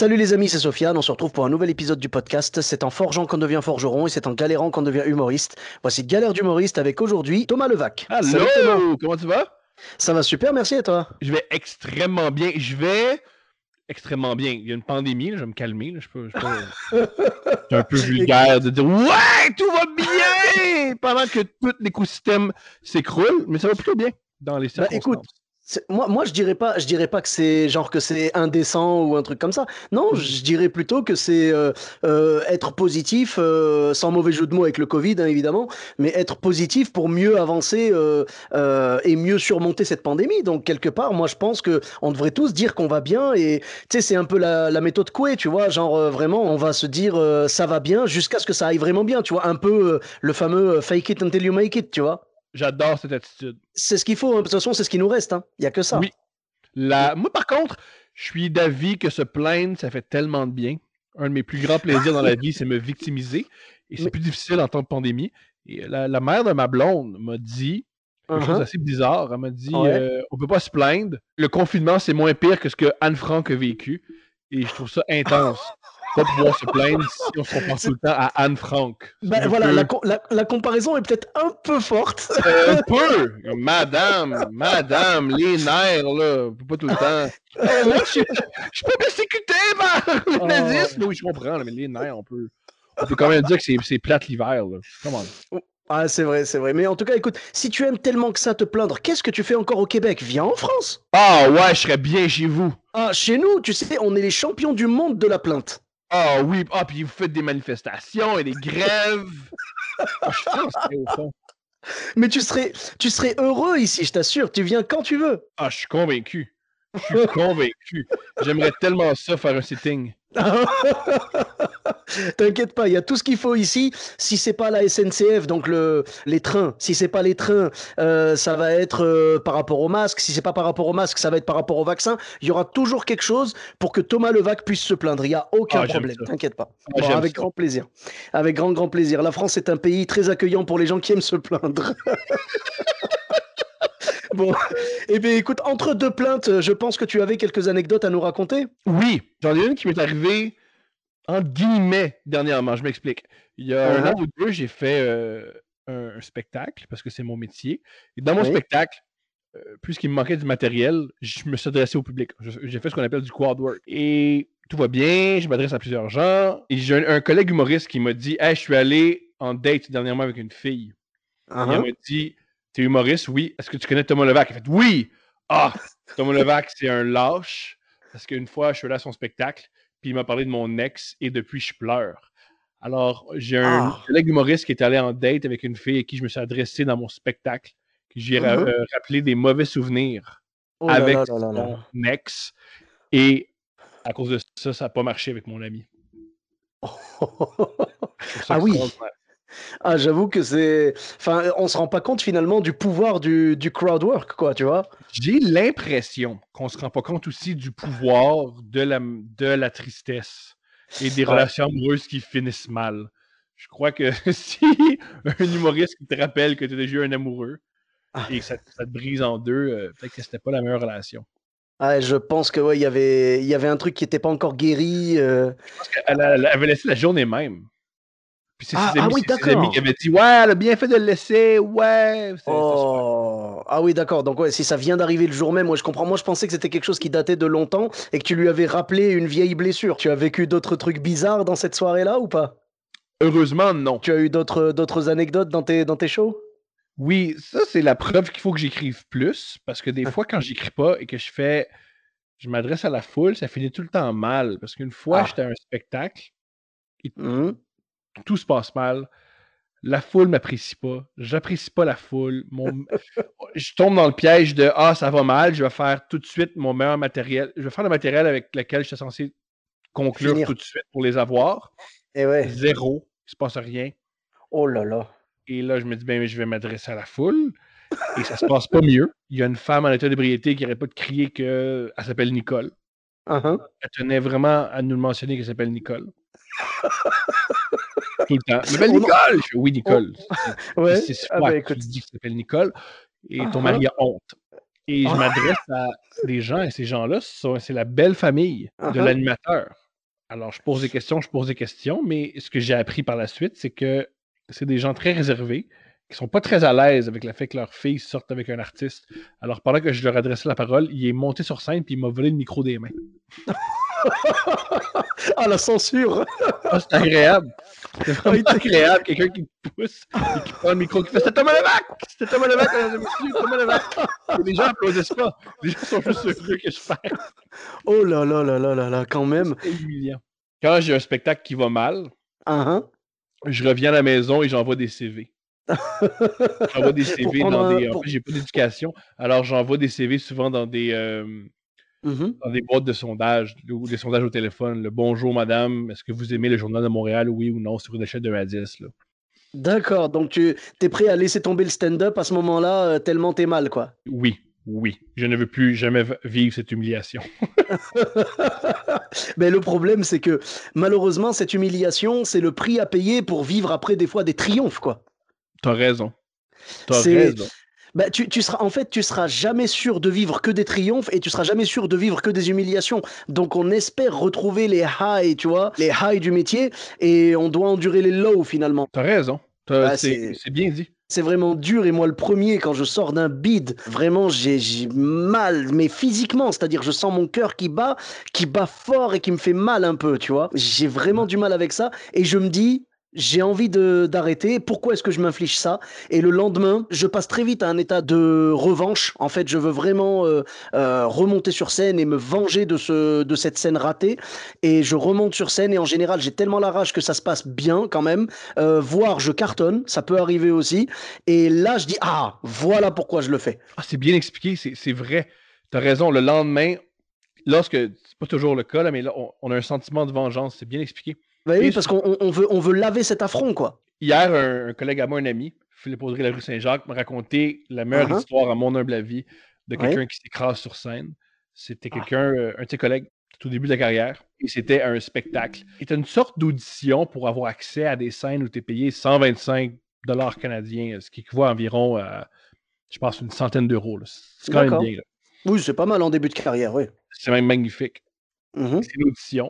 Salut les amis, c'est Sofiane, on se retrouve pour un nouvel épisode du podcast. C'est en forgeant qu'on devient forgeron et c'est en galérant qu'on devient humoriste. Voici Galère d'humoriste avec aujourd'hui Thomas Levac. Salut Thomas. Allô, comment tu vas? Ça va super, merci et toi? Je vais extrêmement bien. Extrêmement bien. Il y a une pandémie, là, je vais me calmer. Là. C'est un peu vulgaire de dire ouais, tout va bien pendant que tout l'écosystème s'écroule, mais ça va plutôt bien dans les circonstances. Écoute, moi je dirais pas que c'est genre que c'est indécent ou un truc comme ça. Non, je dirais plutôt que c'est être positif, sans mauvais jeu de mots avec le Covid hein, évidemment, mais être positif pour mieux avancer et mieux surmonter cette pandémie. Donc quelque part, moi je pense que on devrait tous dire qu'on va bien et tu sais c'est un peu la méthode Coué, tu vois, genre vraiment on va se dire ça va bien jusqu'à ce que ça aille vraiment bien, tu vois, un peu le fameux fake it until you make it, tu vois. J'adore cette attitude. C'est ce qu'il faut, hein. De toute façon, c'est ce qui nous reste. Hein. Il n'y a que ça. Oui. Moi, par contre, je suis d'avis que se plaindre, ça fait tellement de bien. Un de mes plus grands plaisirs dans la vie, c'est me victimiser. Et c'est plus difficile en temps de pandémie. Et la mère de ma blonde m'a dit quelque chose d'assez bizarre. Elle m'a dit on peut pas se plaindre. Le confinement, c'est moins pire que ce que Anne Frank a vécu. Et je trouve ça intense. Pas pouvoir se plaindre si on se compare tout le temps à Anne Frank. Voilà, la comparaison est peut-être un peu forte. Un peu! Madame, les nerfs, là. Pas tout le temps. Moi, je suis pas persécuté par le nazisme. Oui, je comprends, là, mais les nerfs, on peut quand même dire que c'est plate l'hiver, là. Comment? Ah, c'est vrai. Mais en tout cas, écoute, si tu aimes tellement que ça te plaindre, qu'est-ce que tu fais encore au Québec? Viens en France. Ah ouais, je serais bien chez vous. Ah, chez nous, tu sais, on est les champions du monde de la plainte. Ah oui, puis vous faites des manifestations et des grèves. Je suis frustré au fond. Mais tu serais heureux ici, je t'assure. Tu viens quand tu veux. Ah, je suis convaincu. J'aimerais tellement ça faire un sitting. T'inquiète pas, il y a tout ce qu'il faut ici. Si c'est pas la SNCF, donc les trains, si c'est pas les trains, ça va être par rapport au masque. Si c'est pas par rapport au masque, ça va être par rapport au vaccin. Il y aura toujours quelque chose pour que Thomas Levac puisse se plaindre. Il y a aucun problème, t'inquiète pas. Avec grand plaisir. Avec grand plaisir. La France est un pays très accueillant pour les gens qui aiment se plaindre. Bon, eh bien écoute, entre deux plaintes, je pense que tu avais quelques anecdotes à nous raconter. Oui, j'en ai une qui m'est arrivée entre guillemets dernièrement, je m'explique. Il y a un an ou deux, j'ai fait un spectacle, parce que c'est mon métier. Et dans mon spectacle, puisqu'il me manquait du matériel, je me suis adressé au public. J'ai fait ce qu'on appelle du crowd work. Et tout va bien, je m'adresse à plusieurs gens. Et j'ai un collègue humoriste qui m'a dit « Hey, je suis allé en date dernièrement avec une fille. » Et elle m'a dit « T'es humoriste? Oui. Est-ce que tu connais Thomas Levac? » Elle a fait « Oui! Ah! Thomas Levac, c'est un lâche. » Parce qu'une fois, je suis allé à son spectacle, puis il m'a parlé de mon ex, et depuis, je pleure. Alors, j'ai un collègue humoriste qui est allé en date avec une fille à qui je me suis adressé dans mon spectacle. J'ai rappelé des mauvais souvenirs avec son ex. Et à cause de ça, ça n'a pas marché avec mon ami. Ah oui! Ah, j'avoue que c'est... Enfin, on se rend pas compte finalement du pouvoir du crowd work, quoi, tu vois? J'ai l'impression qu'on se rend pas compte aussi du pouvoir de la tristesse et des relations amoureuses qui finissent mal. Je crois que si un humoriste qui te rappelle que tu as déjà eu un amoureux et que ça te brise en deux, peut-être que c'était pas la meilleure relation. Ah, je pense que il y avait un truc qui était pas encore guéri. Je pense qu'elle avait laissé la journée même. Puis c'est ses amis qui avaient dit « Ouais, elle a bien fait de le laisser, ouais! » Ah oui, d'accord. Donc si ça vient d'arriver le jour même, moi je comprends. Moi je pensais que c'était quelque chose qui datait de longtemps et que tu lui avais rappelé une vieille blessure. Tu as vécu d'autres trucs bizarres dans cette soirée-là ou pas? Heureusement, non. Tu as eu d'autres anecdotes dans tes shows? Oui, ça c'est la preuve qu'il faut que j'écrive plus, parce que des fois quand j'écris pas et que je m'adresse à la foule, ça finit tout le temps mal, parce qu'une fois j'étais à un spectacle et tout se passe mal. La foule m'apprécie pas. J'apprécie pas la foule. Je tombe dans le piège de « Ah, ça va mal, je vais faire tout de suite mon meilleur matériel. Je vais faire le matériel avec lequel je suis censé conclure tout de suite pour les avoir. » Et ouais. Zéro. Il se passe rien. Oh là là. Et là, je me dis « Ben, je vais m'adresser à la foule. » Et ça se passe pas mieux. Il y a une femme en état d'ébriété qui n'arrête pas de crier qu'elle s'appelle Nicole. Elle tenait vraiment à nous mentionner qu'elle s'appelle Nicole. Tout le temps. « Mais Nicole! » Je fais « Oui, Nicole. » C'est toi qui dis que ça s'appelle Nicole. Et ton mari a honte. Et je m'adresse à des gens, et ces gens-là, c'est la belle famille de l'animateur. Alors, je pose des questions, mais ce que j'ai appris par la suite, c'est que c'est des gens très réservés, qui sont pas très à l'aise avec le fait que leur fille sorte avec un artiste. Alors, pendant que je leur adressais la parole, il est monté sur scène puis il m'a volé le micro des mains. Ah, la censure! Ah, c'est agréable. C'est vraiment agréable. Quelqu'un qui te pousse et qui prend le micro, qui fait c'est Thomas Levac! C'est Thomas Levac, mesdames et messieurs, Thomas Levac! Et les gens applaudissent pas. Les gens sont juste heureux que je perds. Oh là là là là là là, quand même. C'est humiliant. Quand j'ai un spectacle qui va mal, Uh-huh. je reviens à la maison et j'envoie des CV. J'envoie des Pour CV prendre dans un. des. En fait, j'ai pas d'éducation, alors j'envoie des CV souvent dans des boîtes de sondage ou des sondages au téléphone. Le bonjour, madame, est-ce que vous aimez le Journal de Montréal, oui ou non, sur une échelle de 1 à 10, là. D'accord, donc tu es prêt à laisser tomber le stand-up à ce moment-là, tellement t'es mal, quoi. Oui, oui. Je ne veux plus jamais vivre cette humiliation. Mais le problème, c'est que malheureusement, cette humiliation, c'est le prix à payer pour vivre après des fois des triomphes, quoi. T'as raison. T'as C'est, raison. bah, en fait, tu seras jamais sûr de vivre que des triomphes et tu seras jamais sûr de vivre que des humiliations. Donc, on espère retrouver les highs, tu vois, les highs du métier et on doit endurer les lows finalement. T'as raison. Ah, C'est bien dit. c'est vraiment dur et moi le premier quand je sors d'un bid, vraiment j'ai mal, mais physiquement, c'est-à-dire je sens mon cœur qui bat fort et qui me fait mal un peu, tu vois. J'ai vraiment du mal avec ça et je me dis j'ai envie d'arrêter. Pourquoi est-ce que je m'inflige ça? Et le lendemain, je passe très vite à un état de revanche. En fait, je veux vraiment remonter sur scène et me venger de cette scène ratée. Et je remonte sur scène et en général, j'ai tellement la rage que ça se passe bien quand même. Voire je cartonne, ça peut arriver aussi. Et là, je dis, ah, voilà pourquoi je le fais. Ah, c'est bien expliqué, c'est vrai. T'as raison. Le lendemain, lorsque, c'est pas toujours le cas, là, mais là, on a un sentiment de vengeance. C'est bien expliqué. Bah Et oui, parce on veut laver cet affront, quoi. hier, un collègue à moi, un ami, Philippe Audrey, la rue Saint-Jacques, m'a raconté la meilleure Uh-huh. histoire, à mon humble avis, de Ouais. quelqu'un qui s'écrase sur scène. C'était Ah. quelqu'un, un de ses collègues, tout au début de la carrière, et c'était un spectacle. C'était une sorte d'audition pour avoir accès à des scènes où tu es payé 125 canadiens, ce qui équivaut à environ, je pense, une centaine d'euros. C'est quand même D'accord. bien. Là. Oui, c'est pas mal en début de carrière, oui. C'est même magnifique. Mhm. C'est l'audition.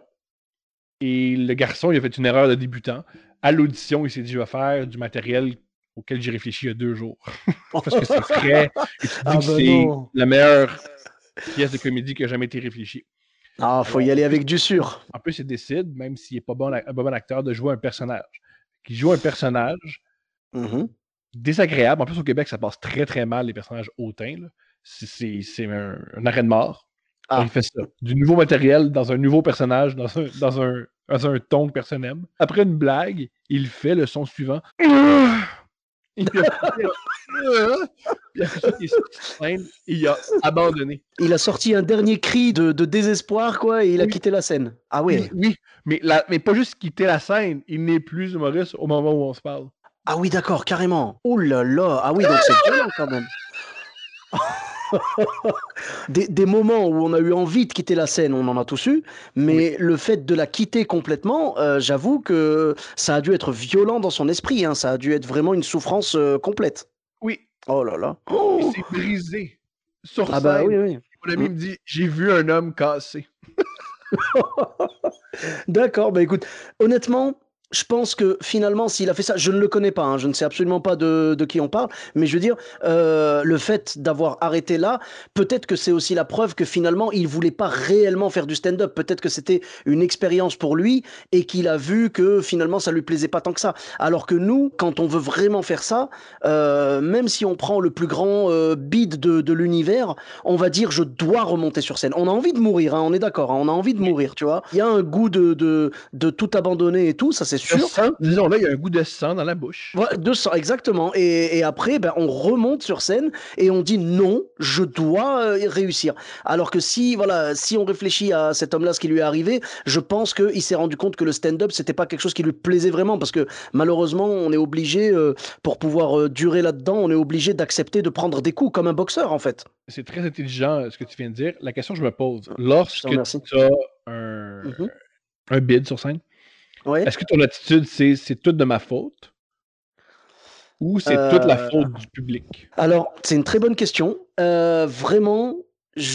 Et le garçon, il a fait une erreur de débutant. À l'audition, il s'est dit, je vais faire du matériel auquel j'ai réfléchi il y a 2 jours. Parce que c'est frais et tu te dis Ah que ben c'est non. la meilleure pièce de comédie qui a jamais été réfléchie. Ah, faut Alors, y aller avec du sûr. en plus, il décide, même s'il n'est pas un bon acteur, de jouer un personnage. Il joue un personnage Mhm. désagréable. En plus, au Québec, ça passe très, très mal, les personnages hautains. Là. C'est un arrêt de mort. Alors, il Ah. fait ça. Du nouveau matériel dans un nouveau personnage, dans un ton que personne n'aime. Après une blague, il fait le son suivant. Et puis ensuite, il est sorti de scène et il a abandonné. Il a sorti un dernier cri de désespoir, quoi, et il a Oui, quitté la scène. Ah ouais. oui, mais pas juste quitter la scène, il n'est plus humoriste au moment où on se parle. Ah oui, d'accord, carrément. Oh là là. Ah oui, donc c'est violent quand même. Des moments où on a eu envie de quitter la scène, on en a tous eu, Oui, mais le fait de la quitter complètement, j'avoue que ça a dûu être violent dans son esprit, hein, ça a dû être vraiment une souffrance complète. oui, Oh là là. il Oh. s'est brisé sur Ah bah scène. oui, oui. Mon ami Mm. me dit, j'ai vu un homme cassé. D'accord, bah écoute, honnêtement, je pense que finalement, s'il a fait ça, je ne le connais pas, hein, je ne sais absolument pas de qui on parle, mais je veux dire, le fait d'avoir arrêté là, peut-être que c'est aussi la preuve que finalement, il voulait pas réellement faire du stand-up. Peut-être que c'était une expérience pour lui et qu'il a vu que finalement, ça lui plaisait pas tant que ça. Alors que nous, quand on veut vraiment faire ça, même si on prend le plus grand bid de l'univers, on va dire je dois remonter sur scène. On a envie de mourir, hein, on est d'accord, hein, on a envie de Oui, mourir, tu vois. Il y a un goût de tout abandonner et tout, ça c'est le sûr. sang, disons là, il y a un goût de sang dans la bouche. Voilà, exactement. Et après, ben, on remonte sur scène et on dit non, je dois réussir. Alors que si, voilà, si on réfléchit à cet homme-là, ce qui lui est arrivé, je pense qu'il s'est rendu compte que le stand-up, c'était pas quelque chose qui lui plaisait vraiment parce que malheureusement, on est obligé, pour pouvoir durer là-dedans, on est obligé d'accepter de prendre des coups comme un boxeur en fait. C'est très intelligent ce que tu viens de dire. La question que je me pose, Je te lorsque remercie. tu as un bid sur scène, Oui. est-ce que ton attitude, c'est tout de ma faute ou c'est toute la Euh, faute du public? alors, c'est une très bonne question. Vraiment, je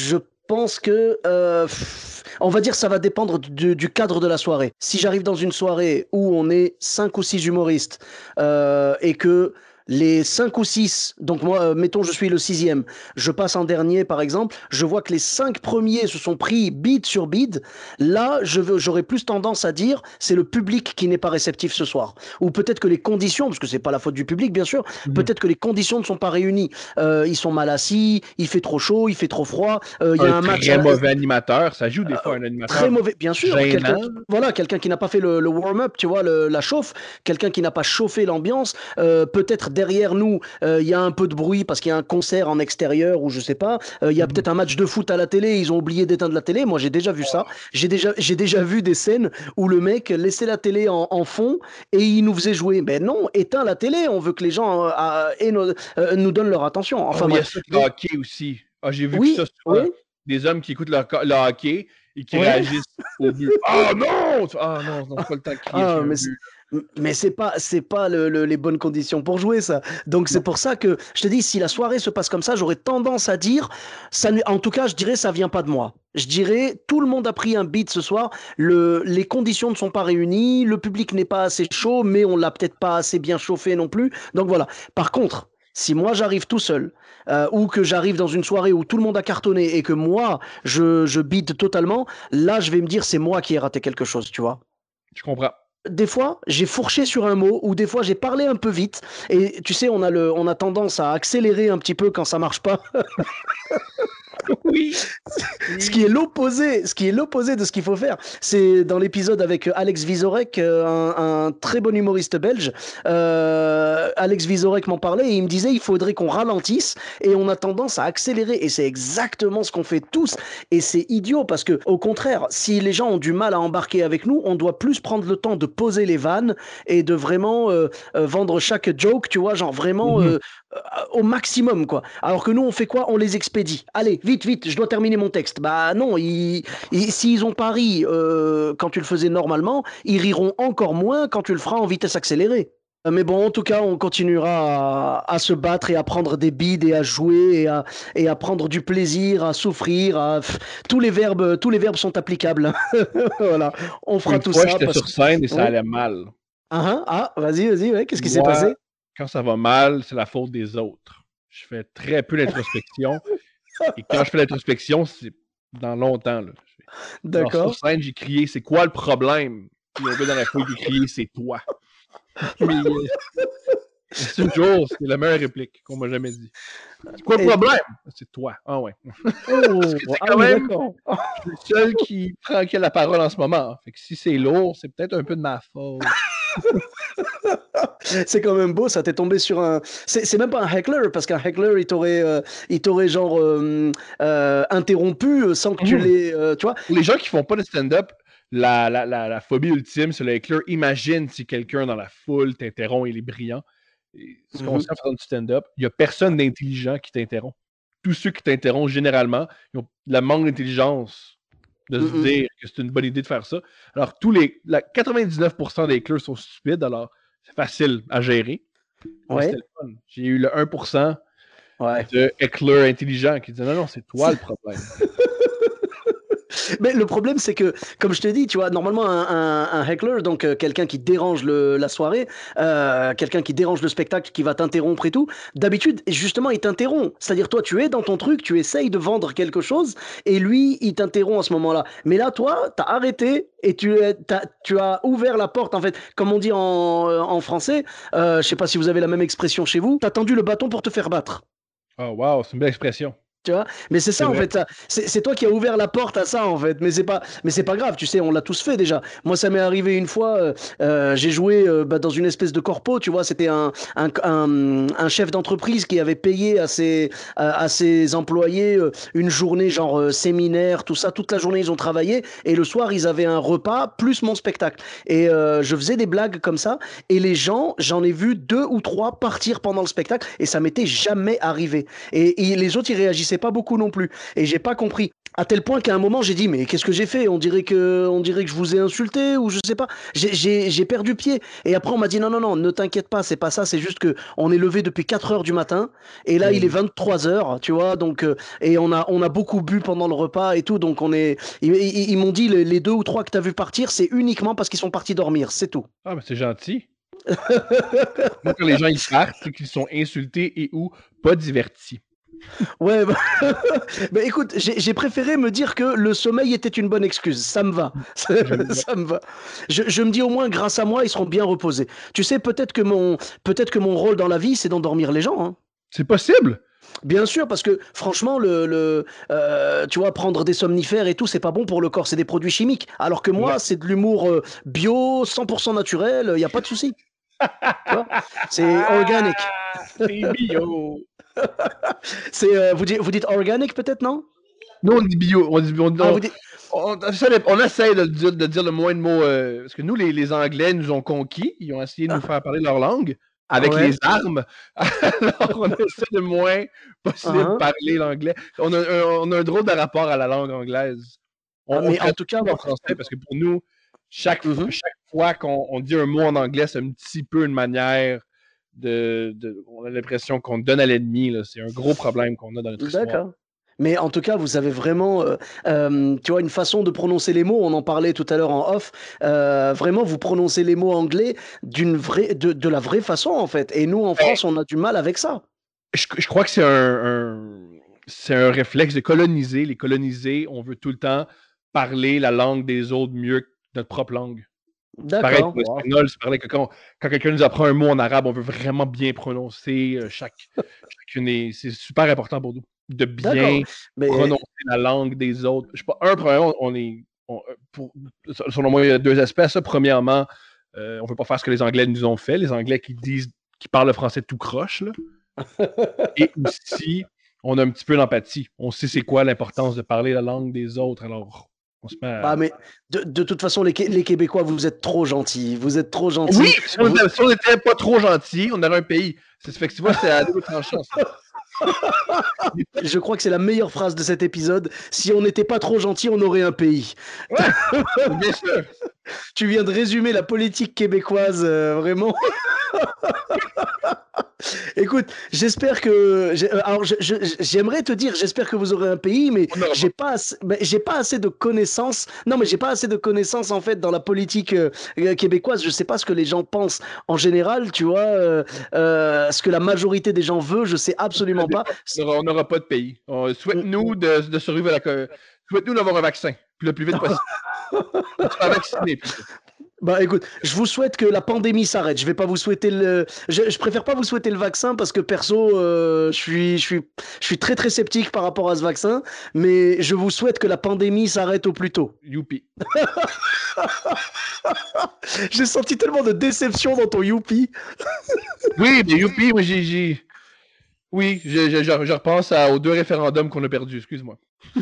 pense que, on va dire, ça va dépendre du cadre de la soirée. Si j'arrive dans une soirée où on est 5 ou 6 humoristes et que les 5 ou 6, donc moi, mettons, je suis le 6e, je passe en dernier, par exemple, je vois que les 5 premiers se sont pris bid sur bid, là, j'aurais plus tendance à dire, c'est le public qui n'est pas réceptif ce soir. Ou peut-être que les conditions, parce que c'est pas la faute du public, bien sûr, peut-être que les conditions ne sont pas réunies. Ils sont mal assis, il fait trop chaud, il fait trop froid, il y a un match... très mauvais animateur, ça joue des fois un animateur très mauvais, bien sûr. gênant. Quelqu'un qui n'a pas fait le warm-up, tu vois, la chauffe, quelqu'un qui n'a pas chauffé l'ambiance, peut-être derrière nous, il y a un peu de bruit parce qu'il y a un concert en extérieur ou je sais pas, il y a peut-être un match de foot à la télé, ils ont oublié d'éteindre la télé, moi j'ai déjà vu ça, j'ai déjà vu des scènes où le mec laissait la télé en fond et il nous faisait jouer, mais non, éteins la télé, on veut que les gens nous donnent leur attention. Enfin, il y a ça le hockey aussi. Ah, j'ai vu que ça souvent. Oui. Des hommes qui écoutent le hockey et qui réagissent au but. Ah non! Ah non, c'est pas le temps de crier sur un but. Mais c'est pas les bonnes conditions pour jouer ça. Donc c'est pour ça que je te dis, si la soirée se passe comme ça, j'aurais tendance à dire, en tout cas, je dirais ça vient pas de moi. Je dirais tout le monde a pris un beat ce soir, les conditions ne sont pas réunies, le public n'est pas assez chaud, mais on l'a peut-être pas assez bien chauffé non plus. Donc voilà. Par contre, si moi j'arrive tout seul, ou que j'arrive dans une soirée où tout le monde a cartonné et que moi je bide totalement, là je vais me dire c'est moi qui ai raté quelque chose, tu vois. Je comprends. Des fois, j'ai fourché sur un mot ou des fois j'ai parlé un peu vite et tu sais, on a tendance à accélérer un petit peu quand ça marche pas. Oui. Ce qui est l'opposé de ce qu'il faut faire. C'est dans l'épisode avec Alex Vizorek, un très bon humoriste belge. Alex Vizorek m'en parlait et il me disait il faudrait qu'on ralentisse et on a tendance à accélérer et c'est exactement ce qu'on fait tous et c'est idiot parce que au contraire, si les gens ont du mal à embarquer avec nous, on doit plus prendre le temps de poser les vannes et de vraiment vendre chaque joke, tu vois, genre vraiment au maximum quoi. Alors que nous on fait quoi? On les expédie. Allez, vite, je dois terminer mon texte. Bah non, s'ils ont pas ri quand tu le faisais normalement, ils riront encore moins quand tu le feras en vitesse accélérée. Mais bon, en tout cas, on continuera à se battre et à prendre des bides et à jouer et à prendre du plaisir, à souffrir. Tous les verbes sont applicables. Voilà, on fera tout ça. J'étais sur scène et ça allait mal. Vas-y, ouais. Qu'est-ce qui s'est passé? Quand ça va mal, c'est la faute des autres. Je fais très peu d'introspection. Et quand je fais l'introspection, c'est dans longtemps. Là. D'accord. Sur scène, j'ai crié « C'est quoi le problème? » Puis le gars dans la foule qui crié « C'est toi. » C'est toujours, c'est la meilleure réplique qu'on m'a jamais dit. C'est quoi le problème? C'est toi. Ah ouais. Parce que c'est quand même, je suis le seul qui prend la parole en ce moment. Fait que si c'est lourd, c'est peut-être un peu de ma faute. C'est quand même beau, ça t'est tombé sur un... C'est même pas un heckler, parce qu'un heckler, il t'aurait genre interrompu sans que tu l'aies... tu vois? Les gens qui font pas de stand-up, la phobie ultime, c'est le heckler. Imagine si quelqu'un dans la foule t'interrompt, il est brillant. Ce qu'on sait en faisant du stand-up, il n'y a personne d'intelligent qui t'interrompt. Tous ceux qui t'interrompent, généralement, ils ont la manque d'intelligence de se dire que c'est une bonne idée de faire ça. Alors, 99% des hecklers sont stupides, alors c'est facile à gérer. Ouais. C'était le fun. J'ai eu le 1% de hecklers intelligents qui disaient non, c'est toi le problème. Mais le problème, c'est que, comme je te dis, tu vois, normalement, un heckler, donc quelqu'un qui dérange la soirée, quelqu'un qui dérange le spectacle, qui va t'interrompre et tout, d'habitude, justement, il t'interrompt. C'est-à-dire, toi, tu es dans ton truc, tu essayes de vendre quelque chose, et lui, il t'interrompt à ce moment-là. Mais là, toi, t'as arrêté, et tu as ouvert la porte, en fait, comme on dit en français, je sais pas si vous avez la même expression chez vous, t'as tendu le bâton pour te faire battre. Oh, wow, c'est une belle expression. Tu vois, mais c'est ça en fait, c'est toi qui as ouvert la porte à ça en fait, mais c'est pas grave, tu sais, on l'a tous fait déjà. Moi ça m'est arrivé une fois, j'ai joué dans une espèce de corpo, tu vois, c'était un chef d'entreprise qui avait payé à ses employés une journée genre séminaire, tout ça, toute la journée ils ont travaillé et le soir ils avaient un repas plus mon spectacle et je faisais des blagues comme ça et les gens, j'en ai vu 2 ou 3 partir pendant le spectacle et ça m'était jamais arrivé et les autres ils réagissaient c'est pas beaucoup non plus. Et j'ai pas compris. À tel point qu'à un moment, j'ai dit, mais qu'est-ce que j'ai fait? On dirait que je vous ai insulté ou je sais pas. J'ai perdu pied. Et après, on m'a dit, non, non, non, ne t'inquiète pas, c'est pas ça. C'est juste que on est levé depuis 4 heures du matin. Et là, il est 23 heures, tu vois. Donc, et on a beaucoup bu pendant le repas et tout. Donc, ils m'ont dit, les 2 ou 3 que tu as vu partir, c'est uniquement parce qu'ils sont partis dormir. C'est tout. Ah, mais c'est gentil. Moi, quand les gens ils partent, c'est qu'ils sont insultés et ou pas divertis. Ouais, bah, bah écoute, j'ai préféré me dire que le sommeil était une bonne excuse. Ça me va. Ça me va. Je me dis au moins, grâce à moi, ils seront bien reposés. Tu sais, peut-être que mon rôle dans la vie, c'est d'endormir les gens. Hein. C'est possible. Bien sûr, parce que franchement, tu vois, prendre des somnifères et tout, c'est pas bon pour le corps, c'est des produits chimiques. Alors que moi, c'est de l'humour bio, 100% naturel, il n'y a pas de souci. C'est organique. C'est bio. Vous dites organique peut-être, non? Nous, on dit bio. On essaie de dire le moins de mots. Parce que nous, les Anglais nous ont conquis. Ils ont essayé de nous faire parler leur langue avec les armes. Alors, on essaie le moins possible de parler l'anglais. On a un drôle de rapport à la langue anglaise. Mais en tout cas, en français, parce que pour nous, chaque fois qu'on dit un mot en anglais, c'est un petit peu une manière on a l'impression qu'on donne à l'ennemi. C'est un gros problème qu'on a dans notre histoire. D'accord. Mais en tout cas, vous avez vraiment, tu vois, une façon de prononcer les mots. On en parlait tout à l'heure en off. Vraiment, vous prononcez les mots anglais de la vraie façon, en fait. Et nous, en France, on a du mal avec ça. Je crois que c'est un réflexe de coloniser. Les colonisés, on veut tout le temps parler la langue des autres mieux que notre propre langue. C'est pareil pour l'espagnol, c'est pareil que quand quelqu'un nous apprend un mot en arabe, on veut vraiment bien prononcer chacune. C'est super important pour nous de bien prononcer la langue des autres. Je sais pas, premièrement, selon moi, il y a 2 aspects à ça. Premièrement, on ne veut pas faire ce que les Anglais nous ont fait. Les Anglais qui parlent le français tout croche. Là. Et aussi, on a un petit peu d'empathie. On sait c'est quoi l'importance de parler la langue des autres. Alors, on se met à... mais de toute façon, les Québécois, vous êtes trop gentils. Vous êtes trop gentils. Oui, si on n'était pas trop gentils, on aurait un pays. Ça fait que tu vois, c'est à double tranchant. Je crois que c'est la meilleure phrase de cet épisode. Si on n'était pas trop gentil, on aurait un pays. Ouais, bien sûr. Tu viens de résumer la politique québécoise, vraiment. Écoute, j'espère que... Alors, j'aimerais te dire, j'espère que vous aurez un pays, mais j'ai pas assez de connaissances. Non, mais j'ai pas assez de connaissances, en fait, dans la politique québécoise. Je sais pas ce que les gens pensent en général, tu vois. Ce que la majorité des gens veut, je sais absolument pas. On n'aura pas de pays. Souhaite-nous de survivre à la... Souhaite-nous d'avoir un vaccin, le plus vite possible. On sera vacciné, plutôt. Bah écoute, je vous souhaite que la pandémie s'arrête. Je vais pas vous souhaiter je préfère pas vous souhaiter le vaccin parce que perso, je suis très très sceptique par rapport à ce vaccin, mais je vous souhaite que la pandémie s'arrête au plus tôt. Youpi. J'ai senti tellement de déception dans ton youpi. Oui, mais youpi, moi Oui, je repense aux 2 référendums qu'on a perdus, excuse-moi.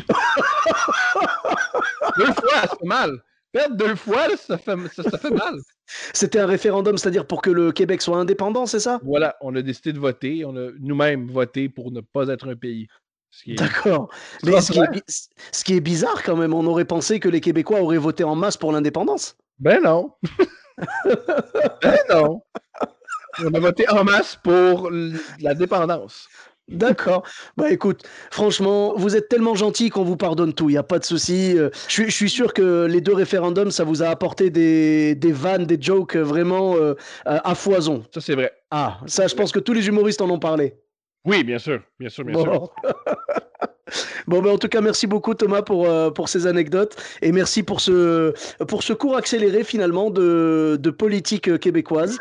2 fois, ça fait mal. Perdre 2 fois, là, ça fait mal. C'était un référendum, c'est-à-dire pour que le Québec soit indépendant, c'est ça? Voilà, on a décidé de voter. On a nous-mêmes voté pour ne pas être un pays. D'accord. Mais ce qui est bizarre quand même, on aurait pensé que les Québécois auraient voté en masse pour l'indépendance. Ben non. Ben non. On a voté en masse pour la dépendance. D'accord. Bah écoute, franchement, vous êtes tellement gentil qu'on vous pardonne tout, il n'y a pas de souci. Je suis sûr que les 2 référendums, ça vous a apporté des vannes, des jokes vraiment à foison. Ça, c'est vrai. Ah, ça, je pense que tous les humoristes en ont parlé. Oui, bien sûr. Bon, ben, en tout cas, merci beaucoup Thomas pour ces anecdotes et merci pour ce cours accéléré finalement de politique québécoise.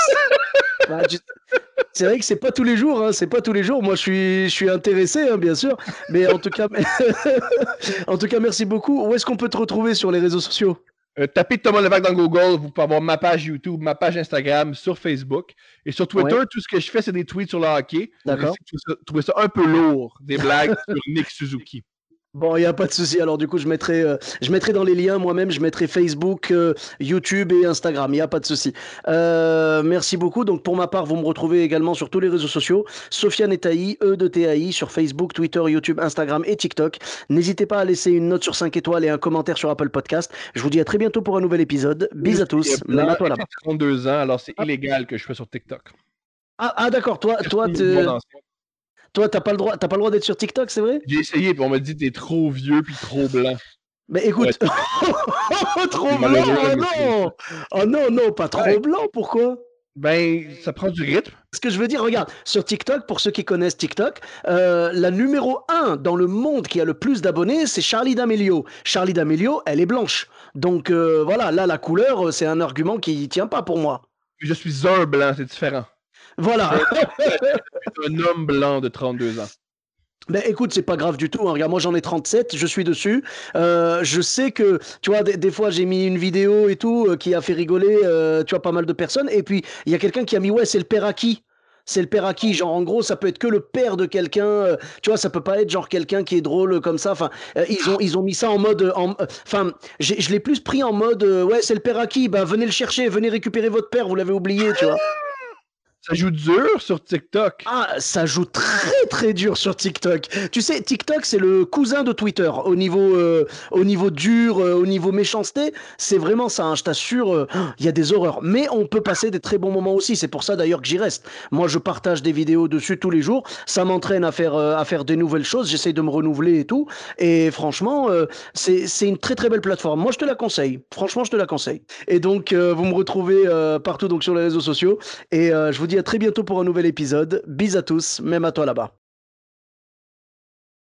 C'est vrai que c'est pas tous les jours, hein, c'est pas tous les jours. Moi, je suis intéressé, hein, bien sûr. Mais en tout cas, merci beaucoup. Où est-ce qu'on peut te retrouver sur les réseaux sociaux? Tapez Thomas Levac dans Google, vous pouvez avoir ma page YouTube, ma page Instagram, sur Facebook. Et sur Twitter, tout ce que je fais, c'est des tweets sur le hockey. D'accord. Trouvez ça un peu lourd, des blagues sur Nick Suzuki. Bon, il n'y a pas de souci. Alors, du coup, je mettrai dans les liens moi-même, je mettrai Facebook, YouTube et Instagram. Il n'y a pas de souci. Merci beaucoup. Donc, pour ma part, vous me retrouvez également sur tous les réseaux sociaux. Sofiane Etaï, E de TAI, sur Facebook, Twitter, YouTube, Instagram et TikTok. N'hésitez pas à laisser une note sur 5 étoiles et un commentaire sur Apple Podcast. Je vous dis à très bientôt pour un nouvel épisode. Je Bis à suis tous. Même blanc à toi et là-bas. j'ai 32 ans, alors c'est Ah, illégal que je sois sur TikTok. d'accord. Toi, t'as pas le droit d'être sur TikTok, c'est vrai? J'ai essayé, puis on m'a dit t'es trop vieux puis trop blanc. Mais Ouais, écoute, c'est trop blanc, malheureux, oh mais c'est non! ça. Oh non, non, pas Ouais, trop blanc, pourquoi? ben, ça prend du rythme. Ce que je veux dire, regarde, sur TikTok, pour ceux qui connaissent TikTok, la numéro un dans le monde qui a le plus d'abonnés, c'est Charlie D'Amelio. Charlie D'Amelio, elle est blanche. Donc voilà, là, la couleur, c'est un argument qui tient pas pour moi. Je suis un blanc, c'est différent. Voilà. Je suis un homme blanc de 32 ans. Ben écoute, c'est pas grave du tout, hein. Regarde, moi j'en ai 37, je suis dessus. Je sais que, tu vois, des fois j'ai mis une vidéo et tout qui a fait rigoler, tu vois, pas mal de personnes. Et puis il y a quelqu'un qui a mis, ouais, c'est le père à qui? C'est le père à qui? Genre, en gros, ça peut être que le père de quelqu'un. Tu vois, ça peut pas être genre quelqu'un qui est drôle comme ça. Enfin, ils ont mis ça en mode. Enfin, je l'ai plus pris en mode, ouais, c'est le père à qui? Ben venez le chercher, venez récupérer votre père, vous l'avez oublié, tu vois. Ça joue dur sur TikTok. Ah, ça joue très très dur sur TikTok. Tu sais, TikTok, c'est le cousin de Twitter au niveau dur, au niveau méchanceté. C'est vraiment ça, hein, je t'assure, il y a des horreurs. Mais on peut passer des très bons moments aussi. C'est pour ça d'ailleurs que j'y reste. Moi, je partage des vidéos dessus tous les jours. Ça m'entraîne à faire des nouvelles choses. J'essaye de me renouveler et tout. Et franchement, c'est une très très belle plateforme. Moi, je te la conseille. Franchement, je te la conseille. Et donc, vous me retrouvez partout donc sur les réseaux sociaux. Et je vous dis à très bientôt pour un nouvel épisode. Bis à tous, même à toi là-bas.